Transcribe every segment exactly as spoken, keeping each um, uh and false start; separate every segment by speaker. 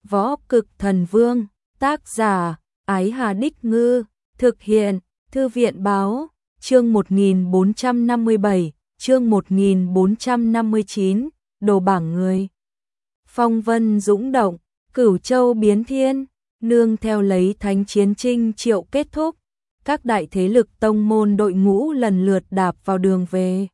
Speaker 1: Võ Cực Thần Vương, tác giả, Ái Hà Đích Ngư, thực hiện, Thư viện Báo, chương một nghìn bốn trăm năm mươi bảy, chương một nghìn bốn trăm năm mươi chín, đồ bảng người. Phong vân dũng động, Cửu Châu biến thiên, nương theo lấy thánh chiến Trinh Triệu kết thúc, các đại thế lực tông môn đội ngũ lần lượt đạp vào đường về.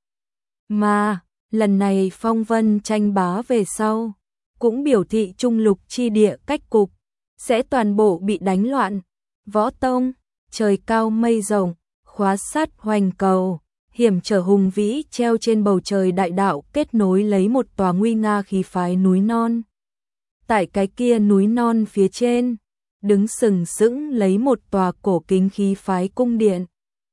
Speaker 1: Mà, lần này phong vân tranh bá về sau, cũng biểu thị trung lục chi địa cách cục, sẽ toàn bộ bị đánh loạn. Võ tông, trời cao mây rộng, khóa sắt hoành cầu, hiểm trở hùng vĩ treo trên bầu trời đại đạo kết nối lấy một tòa nguy nga khí phái núi non. Tại cái kia núi non phía trên, đứng sừng sững lấy một tòa cổ kính khí phái cung điện.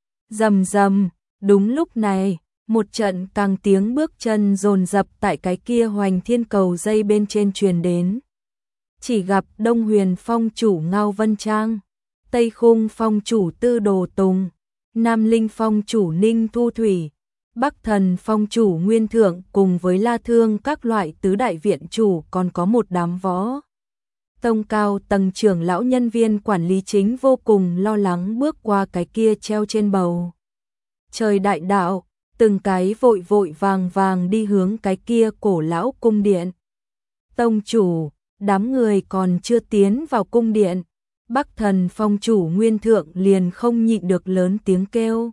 Speaker 1: Rầm rầm, đúng lúc này, một trận càng tiếng bước chân dồn dập tại cái kia hoành thiên cầu dây bên trên truyền đến. Chỉ gặp Đông Huyền Phong chủ Ngao Vân Trang, Tây Khung Phong chủ Tư Đồ Tùng, Nam Linh Phong chủ Ninh Thu Thủy, Bắc Thần Phong chủ Nguyên Thượng cùng với La Thương các loại tứ đại viện chủ, còn có một đám võ tông cao tầng trưởng lão nhân viên quản lý chính vô cùng lo lắng bước qua cái kia treo trên bầu trời đại đạo, từng cái vội vội vàng vàng đi hướng cái kia cổ lão cung điện. Tông chủ, đám người còn chưa tiến vào cung điện, Bắc Thần Phong chủ Nguyên Thượng liền không nhịn được lớn tiếng kêu.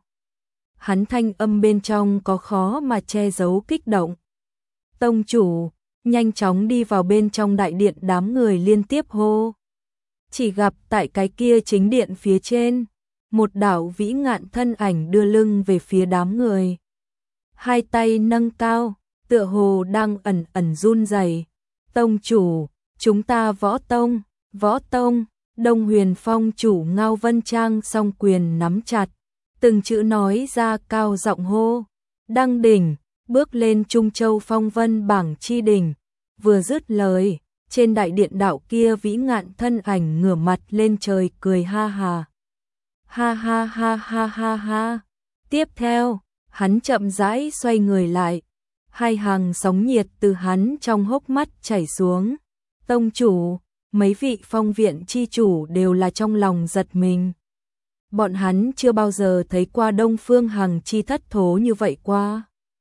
Speaker 1: Hắn thanh âm bên trong có khó mà che giấu kích động. Tông chủ, nhanh chóng đi vào bên trong đại điện, đám người liên tiếp hô. Chỉ gặp tại cái kia chính điện phía trên, một đạo vĩ ngạn thân ảnh đưa lưng về phía đám người. Hai tay nâng cao, tựa hồ đang ẩn ẩn run rẩy. Tông chủ, chúng ta võ tông, võ tông. Đông Huyền Phong chủ Ngao Vân Trang song quyền nắm chặt, từng chữ nói ra cao giọng hô. Đăng đỉnh, bước lên Trung Châu phong vân bảng chi đỉnh. Vừa dứt lời, trên đại điện đạo kia vĩ ngạn thân ảnh ngửa mặt lên trời cười ha ha. Ha ha ha ha ha ha. Tiếp theo, hắn chậm rãi xoay người lại. Hai hàng sóng nhiệt từ hắn trong hốc mắt chảy xuống. Tông chủ, mấy vị phong viện chi chủ đều là trong lòng giật mình. Bọn hắn chưa bao giờ thấy qua Đông Phương Hằng Chi thất thố như vậy qua.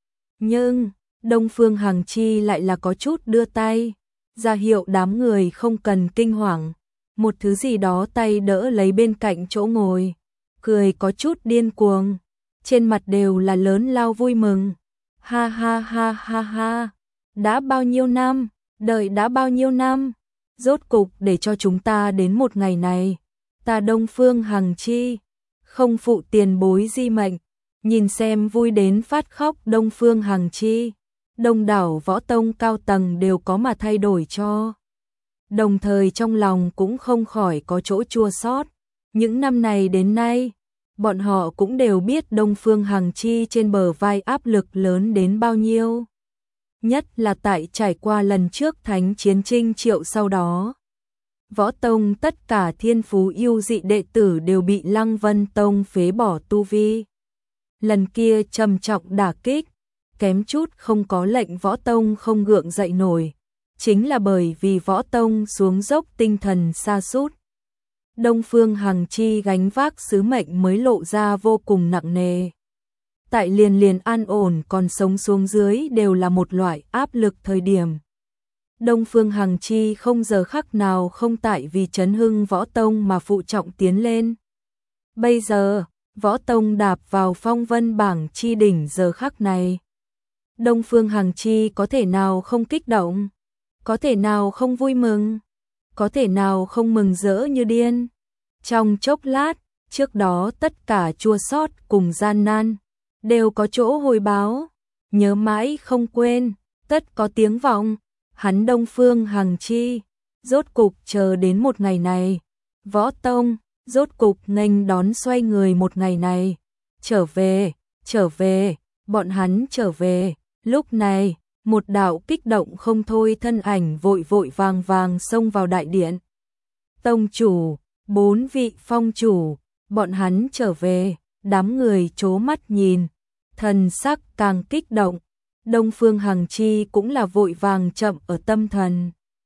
Speaker 1: Nhưng, Đông Phương Hằng Chi lại là có chút đưa tay, ra hiệu đám người không cần kinh hoàng. Một thứ gì đó tay đỡ lấy bên cạnh chỗ ngồi, cười có chút điên cuồng, trên mặt đều là lớn lao vui mừng. Ha ha ha ha ha, đã bao nhiêu năm, đợi đã bao nhiêu năm, rốt cục để cho chúng ta đến một ngày này. Ta Đông Phương Hằng Chi, không phụ tiền bối di mệnh, nhìn xem vui đến phát khóc Đông Phương Hằng Chi. Đông đảo võ tông cao tầng đều có mà thay đổi cho. Đồng thời trong lòng cũng không khỏi có chỗ chua xót. Những năm này đến nay, bọn họ cũng đều biết Đông Phương Hằng Chi trên bờ vai áp lực lớn đến bao nhiêu. Nhất là tại trải qua lần trước thánh chiến Trinh Triệu sau đó. Võ tông tất cả thiên phú yêu dị đệ tử đều bị Lăng Vân Tông phế bỏ tu vi. Lần kia trầm trọng đả kích, kém chút không có lệnh võ tông không gượng dậy nổi. Chính là bởi vì võ tông xuống dốc tinh thần sa sút. Đông Phương Hằng Chi gánh vác sứ mệnh mới lộ ra vô cùng nặng nề. Tại liền liền an ổn còn sống xuống dưới đều là một loại áp lực thời điểm. Đông Phương Hằng Chi không giờ khắc nào không tại vì chấn hưng võ tông mà phụ trọng tiến lên. Bây giờ, võ tông đạp vào phong vân bảng chi đỉnh giờ khắc này. Đông Phương Hằng Chi có thể nào không kích động, có thể nào không vui mừng, có thể nào không mừng rỡ như điên. Trong chốc lát, trước đó tất cả chua xót cùng gian nan, đều có chỗ hồi báo, nhớ mãi không quên, tất có tiếng vọng. Hắn Đông Phương Hằng Chi, rốt cục chờ đến một ngày này. Võ tông, rốt cục nghênh đón xoay người một ngày này. Trở về, trở về, bọn hắn trở về. Lúc này, một đạo kích động không thôi thân ảnh vội vội vàng vàng xông vào đại điện. Tông chủ, bốn vị phong chủ, bọn hắn trở về, đám người trố mắt nhìn, thần sắc càng kích động. Đông Phương Hằng Chi cũng là vội vàng chậm ở tâm thần.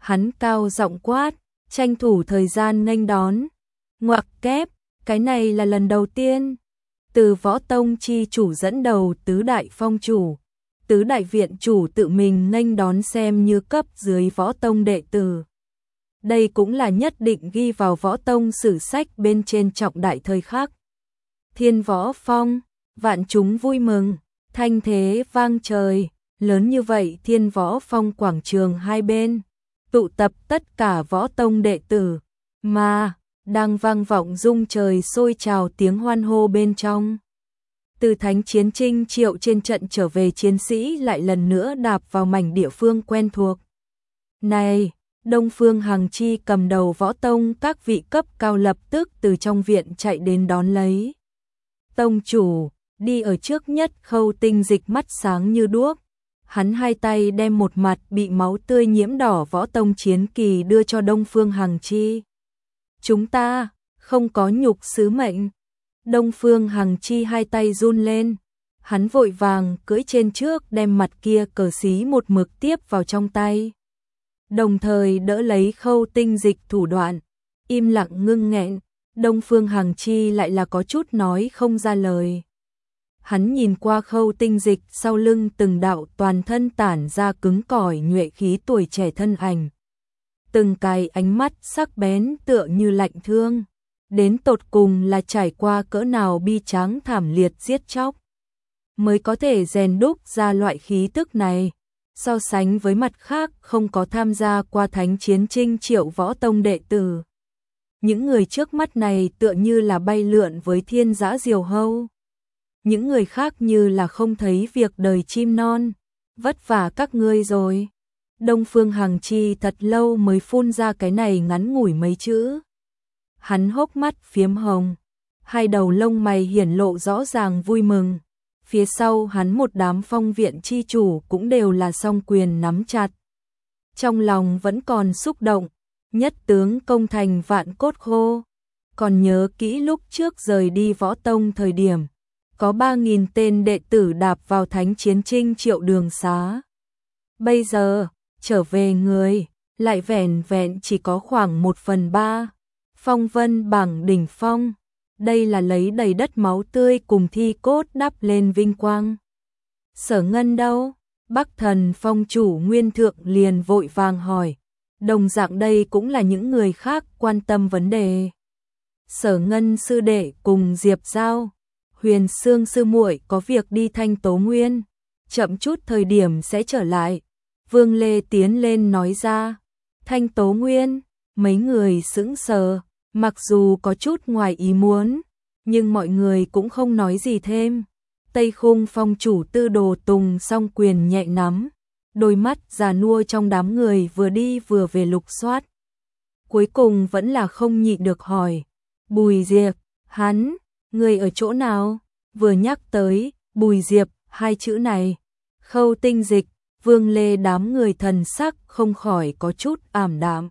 Speaker 1: Hắn cao giọng quát, tranh thủ thời gian nghênh đón. Ngoặc kép, cái này là lần đầu tiên. Từ võ tông chi chủ dẫn đầu tứ đại phong chủ, tứ đại viện chủ tự mình nghênh đón xem như cấp dưới võ tông đệ tử. Đây cũng là nhất định ghi vào võ tông sử sách bên trên trọng đại thời khắc. Thiên võ phong, vạn chúng vui mừng, thanh thế vang trời, lớn như vậy thiên võ phong quảng trường hai bên, tụ tập tất cả võ tông đệ tử, mà đang vang vọng rung trời sôi trào tiếng hoan hô bên trong. Từ thánh chiến Trinh Triệu trên trận trở về chiến sĩ lại lần nữa đạp vào mảnh địa phương quen thuộc. Này, Đông Phương Hằng Chi cầm đầu võ tông các vị cấp cao lập tức từ trong viện chạy đến đón lấy. Tông chủ, đi ở trước nhất Khâu Tinh Dịch mắt sáng như đuốc. Hắn hai tay đem một mặt bị máu tươi nhiễm đỏ võ tông chiến kỳ đưa cho Đông Phương Hằng Chi. Chúng ta, không có nhục sứ mệnh. Đông Phương Hằng Chi hai tay run lên. Hắn vội vàng cưỡi trên trước đem mặt kia cờ xí một mực tiếp vào trong tay. Đồng thời đỡ lấy Khâu Tinh Dịch thủ đoạn. Im lặng ngưng nghẹn. Đông Phương Hằng Chi lại là có chút nói không ra lời. Hắn nhìn qua Khâu Tinh Dịch sau lưng từng đạo toàn thân tản ra cứng cỏi nhuệ khí tuổi trẻ thân ảnh. Từng cái ánh mắt sắc bén tựa như lạnh thương. Đến tột cùng là trải qua cỡ nào bi tráng thảm liệt giết chóc. Mới có thể rèn đúc ra loại khí tức này. So sánh với mặt khác không có tham gia qua thánh chiến Trinh Triệu võ tông đệ tử. Những người trước mắt này tựa như là bay lượn với thiên dã diều hâu. Những người khác như là không thấy việc đời chim non. Vất vả các ngươi rồi. Đông Phương Hằng Chi thật lâu mới phun ra cái này ngắn ngủi mấy chữ. Hắn hốc mắt phiếm hồng. Hai đầu lông mày hiển lộ rõ ràng vui mừng. Phía sau hắn một đám phong viện chi chủ cũng đều là song quyền nắm chặt. Trong lòng vẫn còn xúc động. Nhất tướng công thành vạn cốt khô. Còn nhớ kỹ lúc trước rời đi võ tông thời điểm. Có ba nghìn tên đệ tử đạp vào thánh chiến Trinh Triệu đường xá. Bây giờ, trở về người, lại vẻn vẹn chỉ có khoảng một phần ba. Phong vân bảng đỉnh phong. Đây là lấy đầy đất máu tươi cùng thi cốt đắp lên vinh quang. Sở Ngân đâu? Bắc Thần phong chủ Nguyên Thượng liền vội vàng hỏi. Đồng dạng đây cũng là những người khác quan tâm vấn đề. Sở Ngân sư đệ cùng Diệp Giao, Huyền Sương sư muội có việc đi Thanh Tố Nguyên, chậm chút thời điểm sẽ trở lại. Vương Lê tiến lên nói ra. Thanh Tố Nguyên, mấy người sững sờ, mặc dù có chút ngoài ý muốn, nhưng mọi người cũng không nói gì thêm. Tây Khung phong chủ Tư Đồ Tùng song quyền nhẹ nắm, đôi mắt già nua trong đám người vừa đi vừa về lục soát. Cuối cùng vẫn là không nhịn được hỏi. Bùi Diệp, hắn, người ở chỗ nào? Vừa nhắc tới Bùi Diệp hai chữ này, Khâu Tinh Dịch, Vương Lê đám người thần sắc không khỏi có chút ảm đạm.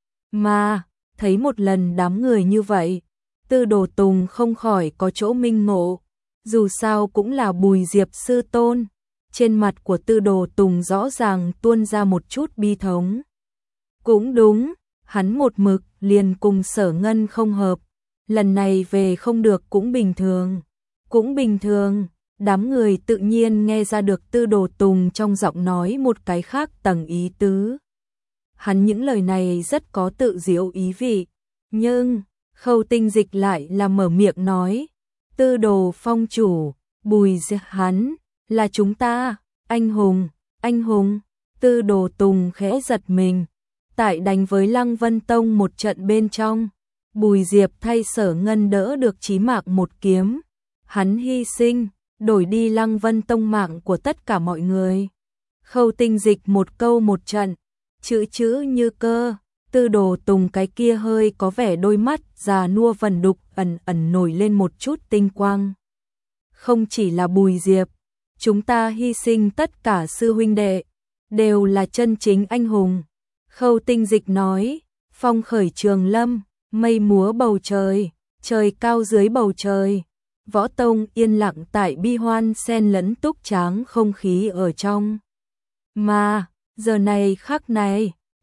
Speaker 1: Mà, thấy một lần đám người như vậy, Tư Đồ Tùng không khỏi có chỗ minh ngộ. Dù sao cũng là Bùi Diệp sư tôn. Trên mặt của Tư Đồ Tùng rõ ràng tuôn ra một chút bi thống. Cũng đúng, hắn một mực liền cùng Sở Ngân không hợp. Lần này về không được cũng bình thường. Cũng bình thường, đám người tự nhiên nghe ra được Tư Đồ Tùng trong giọng nói một cái khác tầng ý tứ. Hắn những lời này rất có tự diễu ý vị. Nhưng, Khâu Tinh Dịch lại là mở miệng nói. Tư Đồ phong chủ, Bùi Diệp hắn, là chúng ta, anh hùng, anh hùng. Tư Đồ Tùng khẽ giật mình. Tại đánh với Lăng Vân Tông một trận bên trong, Bùi Diệp thay Sở Ngân đỡ được chí mạng một kiếm. Hắn hy sinh, đổi đi Lăng Vân Tông mạng của tất cả mọi người. Khâu Tinh Dịch một câu một trận, chữ chữ như cơ. Tư Đồ Tùng cái kia hơi có vẻ đôi mắt già nua vần đục ẩn ẩn nổi lên một chút tinh quang. Không chỉ là Bùi Diệp, chúng ta hy sinh tất cả sư huynh đệ, đều là chân chính anh hùng. Khâu Tinh Dịch nói, phong khởi trường lâm, mây múa bầu trời, trời cao dưới bầu trời. Võ tông yên lặng tại bi hoan xen lẫn túc tráng không khí ở trong. Mà, giờ này khắc này,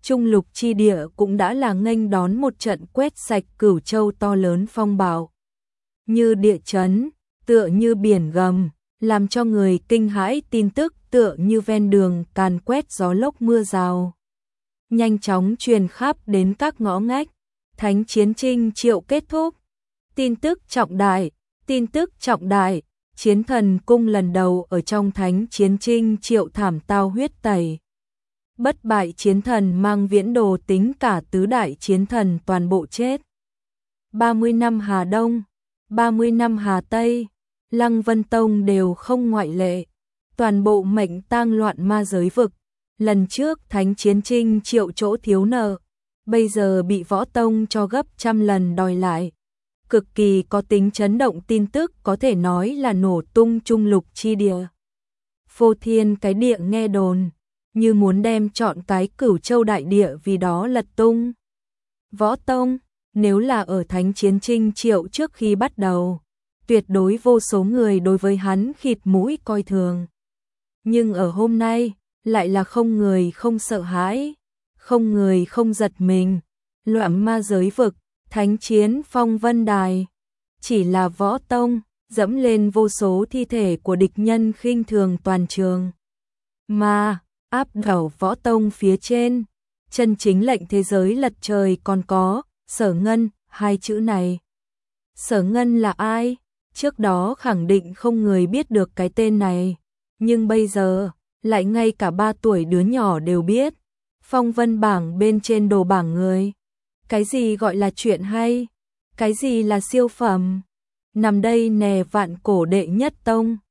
Speaker 1: Trung lục chi địa cũng đã là nghênh đón một trận quét sạch Cửu Châu to lớn phong bạo. Như địa chấn, tựa như biển gầm, làm cho người kinh hãi tin tức tựa như ven đường càn quét gió lốc mưa rào. Nhanh chóng truyền khắp đến các ngõ ngách, Thánh chiến Trinh Triệu kết thúc. Tin tức trọng đại, tin tức trọng đại, Chiến Thần Cung lần đầu ở trong Thánh chiến Trinh Triệu thảm tao huyết tẩy. Bất bại chiến thần mang viễn đồ tính cả tứ đại chiến thần toàn bộ chết. ba mươi năm Hà Đông, ba mươi năm Hà Tây, Lăng Vân Tông đều không ngoại lệ. Toàn bộ mệnh tang loạn ma giới vực. Lần trước Thánh chiến Trinh Triệu chỗ thiếu nợ, bây giờ bị Võ Tông cho gấp trăm lần đòi lại. Cực kỳ có tính chấn động tin tức có thể nói là nổ tung trung lục chi địa. Phô thiên cái địa nghe đồn, như muốn đem chọn cái Cửu Châu đại địa vì đó lật tung. Võ Tông, nếu là ở Thánh chiến Trinh Triệu trước khi bắt đầu, tuyệt đối vô số người đối với hắn khịt mũi coi thường. Nhưng ở hôm nay, lại là không người không sợ hãi, không người không giật mình. Loạn ma giới vực, thánh chiến phong vân đài, chỉ là Võ Tông, dẫm lên vô số thi thể của địch nhân khinh thường toàn trường. Mà, áp đảo Võ Tông phía trên, chân chính lệnh thế giới lật trời còn có, Sở Ngân, hai chữ này. Sở Ngân là ai? Trước đó khẳng định không người biết được cái tên này, nhưng bây giờ, lại ngay cả ba tuổi đứa nhỏ đều biết. Phong vân bảng bên trên đồ bảng người. Cái gì gọi là chuyện hay? Cái gì là siêu phẩm? Nằm đây nè vạn cổ đệ nhất tông.